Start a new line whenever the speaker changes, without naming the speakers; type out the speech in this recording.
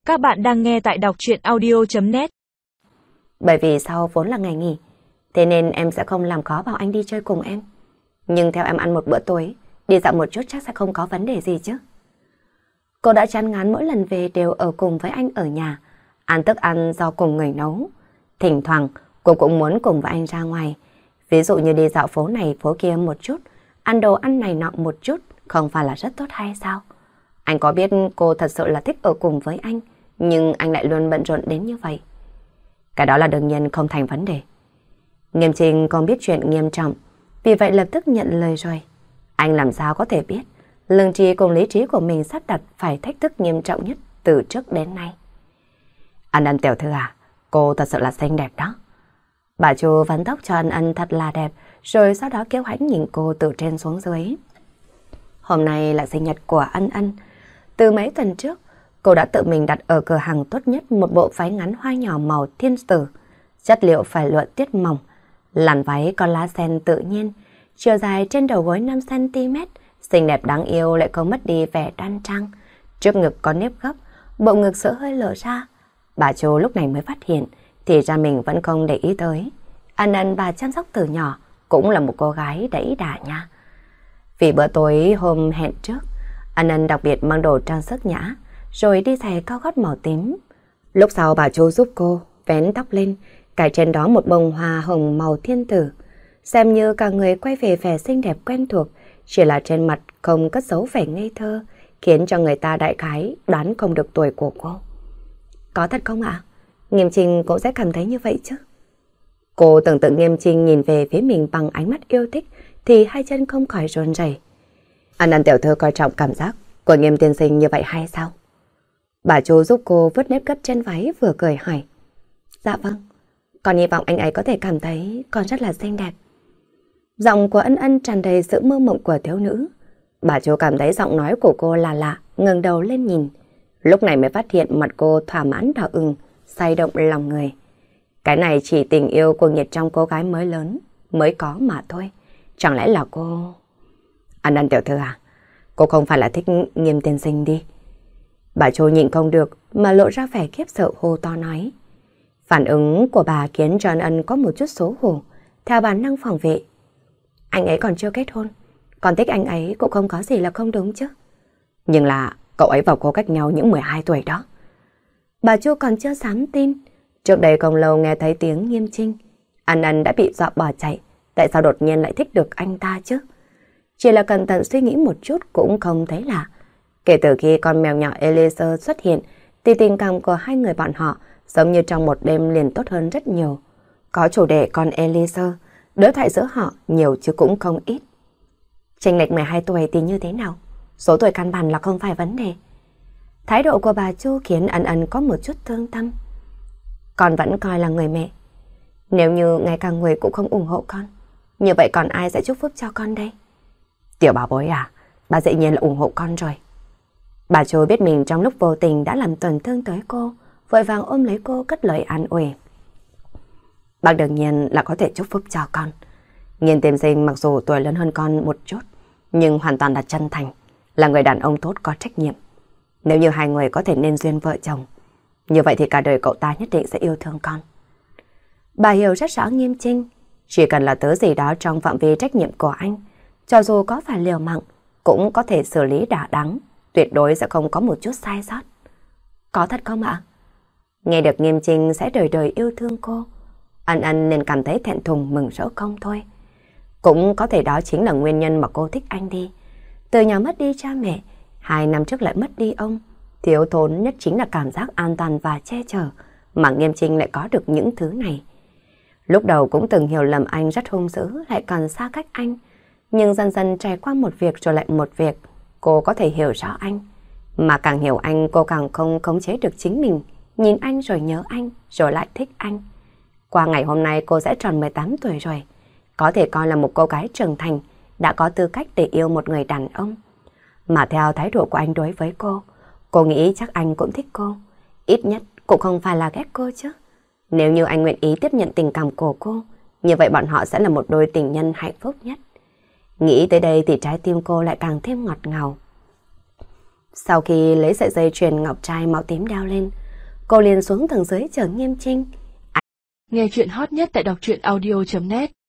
Các bạn đang nghe tại đọc truyện audio.net.
Bởi vì sau vốn là ngày nghỉ, thế nên em sẽ không làm khó bảo anh đi chơi cùng em. Nhưng theo em ăn một bữa tối, đi dạo một chút chắc sẽ không có vấn đề gì chứ. Cô đã chán ngán mỗi lần về đều ở cùng với anh ở nhà, ăn thức ăn do cùng người nấu. Thỉnh thoảng, cô cũng muốn cùng với anh ra ngoài. Ví dụ như đi dạo phố này phố kia một chút, ăn đồ ăn này nọ một chút, không phải là rất tốt hay sao? Anh có biết cô thật sự là thích ở cùng với anh, nhưng anh lại luôn bận rộn đến như vậy. Cái đó là đương nhiên không thành vấn đề. Nghiêm Trinh không biết chuyện nghiêm trọng, vì vậy lập tức nhận lời rồi. Anh làm sao có thể biết, lương tri cùng lý trí của mình sắp đặt phải thách thức nghiêm trọng nhất từ trước đến nay. Ân tiểu thư à, cô thật sự là xinh đẹp đó. Bà Chu vắn tóc cho Ân thật là đẹp, rồi sau đó kéo hãnh nhìn cô từ trên xuống dưới. Hôm nay là sinh nhật của Ân. Từ mấy tuần trước, cô đã tự mình đặt ở cửa hàng tốt nhất một bộ váy ngắn hoa nhỏ màu thiên sử. Chất liệu phải lụa tiết mỏng, làn váy có lá sen tự nhiên, chiều dài trên đầu gối 5 cm, xinh đẹp đáng yêu lại không mất đi vẻ đoan trang. Trước ngực có nếp gấp, bộ ngực sữa hơi lộ ra. Bà Chu lúc này mới phát hiện, thì ra mình vẫn không để ý tới. Ân bà chăm sóc từ nhỏ, cũng là một cô gái đẫy đà nha. Vì bữa tối hôm hẹn trước, Ân đặc biệt mang đồ trang sức nhã, rồi đi giày cao gót màu tím. Lúc sau bà Chu giúp cô vén tóc lên, cài trên đó một bông hoa hồng màu thiên tử. Xem như cả người quay về vẻ xinh đẹp quen thuộc, chỉ là trên mặt không cất giấu vẻ ngây thơ, khiến cho người ta đại khái đoán không được tuổi của cô. Có thật không ạ? Nghiêm Trinh cũng sẽ cảm thấy như vậy chứ? Cô tưởng tượng Nghiêm Trinh nhìn về phía mình bằng ánh mắt yêu thích, thì hai chân không khỏi run rẩy. Ân tiểu thư coi trọng cảm giác của Nghiêm tiên sinh như vậy hay sao? Bà Chu giúp cô vứt nếp gấp trên váy vừa cười hỏi. Dạ vâng, con hy vọng anh ấy có thể cảm thấy con rất là xinh đẹp. Giọng của Ân tràn đầy sự mơ mộng của thiếu nữ. Bà Chu cảm thấy giọng nói của cô là lạ, ngẩng đầu lên nhìn. Lúc này mới phát hiện mặt cô thỏa mãn đỏ ửng, say động lòng người. Cái này chỉ tình yêu cuồng nhiệt trong cô gái mới lớn mới có mà thôi. Chẳng lẽ là cô... Ân tiểu thư à, cô không phải là thích Nghiêm tiên sinh đi? Bà Chu nhịn không được mà lộ ra vẻ khiếp sợ hô to nói. Phản ứng của bà khiến cho Ân có một chút xấu hổ, theo bản năng phòng vệ. Anh ấy còn chưa kết hôn, còn thích anh ấy cũng không có gì là không đúng chứ. Nhưng là cậu ấy và cô cách nhau những 12 tuổi đó. Bà Chu còn chưa dám tin. Trước đây không lâu nghe thấy tiếng Nghiêm Trinh, Ân đã bị dọa bỏ chạy. Tại sao đột nhiên lại thích được anh ta chứ? Chỉ là cẩn thận suy nghĩ một chút cũng không thấy lạ. Kể từ khi con mèo nhỏ Elisa xuất hiện, thì tình cảm của hai người bọn họ giống như trong một đêm liền tốt hơn rất nhiều. Có chủ đề con Elisa, đối thoại giữa họ nhiều chứ cũng không ít. Chênh lệch 12 tuổi thì như thế nào? Số tuổi căn bản là không phải vấn đề. Thái độ của bà Chu khiến Ân có một chút thương tâm. Con vẫn coi là người mẹ. Nếu như ngay cả người cũng không ủng hộ con, như vậy còn ai sẽ chúc phúc cho con đây? Tiểu bảo bối à, bà dĩ nhiên là ủng hộ con rồi. Bà Chu biết mình trong lúc vô tình đã làm tổn thương tới cô, vội vàng ôm lấy cô cất lời an ủi. Bác đương nhiên là có thể chúc phúc cho con. Nghiêm tiên sinh mặc dù tuổi lớn hơn con một chút, nhưng hoàn toàn là chân thành, là người đàn ông tốt có trách nhiệm. Nếu như hai người có thể nên duyên vợ chồng, như vậy thì cả đời cậu ta nhất định sẽ yêu thương con. Bà hiểu rất rõ Nghiêm Trinh, chỉ cần là thứ gì đó trong phạm vi trách nhiệm của anh, cho dù có phải liều mạng, cũng có thể xử lý đả đắng, tuyệt đối sẽ không có một chút sai sót. Có thật không ạ? Nghe được Nghiêm Trinh sẽ đời đời yêu thương cô, Ân nên cảm thấy thẹn thùng mừng rỡ không thôi. Cũng có thể đó chính là nguyên nhân mà cô thích anh đi. Từ nhỏ mất đi cha mẹ, 2 năm trước lại mất đi ông, thiếu thốn nhất chính là cảm giác an toàn và che chở, mà Nghiêm Trinh lại có được những thứ này. Lúc đầu cũng từng hiểu lầm anh rất hung dữ, lại còn xa cách anh. Nhưng dần dần trải qua một việc rồi lại một việc, cô có thể hiểu rõ anh. Mà càng hiểu anh, cô càng không khống chế được chính mình. Nhìn anh rồi nhớ anh, rồi lại thích anh. Qua ngày hôm nay cô sẽ tròn 18 tuổi rồi. Có thể coi là một cô gái trưởng thành, đã có tư cách để yêu một người đàn ông. Mà theo thái độ của anh đối với cô nghĩ chắc anh cũng thích cô. Ít nhất cũng không phải là ghét cô chứ. Nếu như anh nguyện ý tiếp nhận tình cảm của cô, như vậy bọn họ sẽ là một đôi tình nhân hạnh phúc nhất. Nghĩ tới đây thì trái tim cô lại càng thêm ngọt ngào. Sau khi lấy sợi dây chuyền ngọc trai màu tím đeo lên, Cô liền xuống tầng dưới chờ Nghiêm Trinh.
Nghe chuyện hot nhất tại đọc truyện audio.net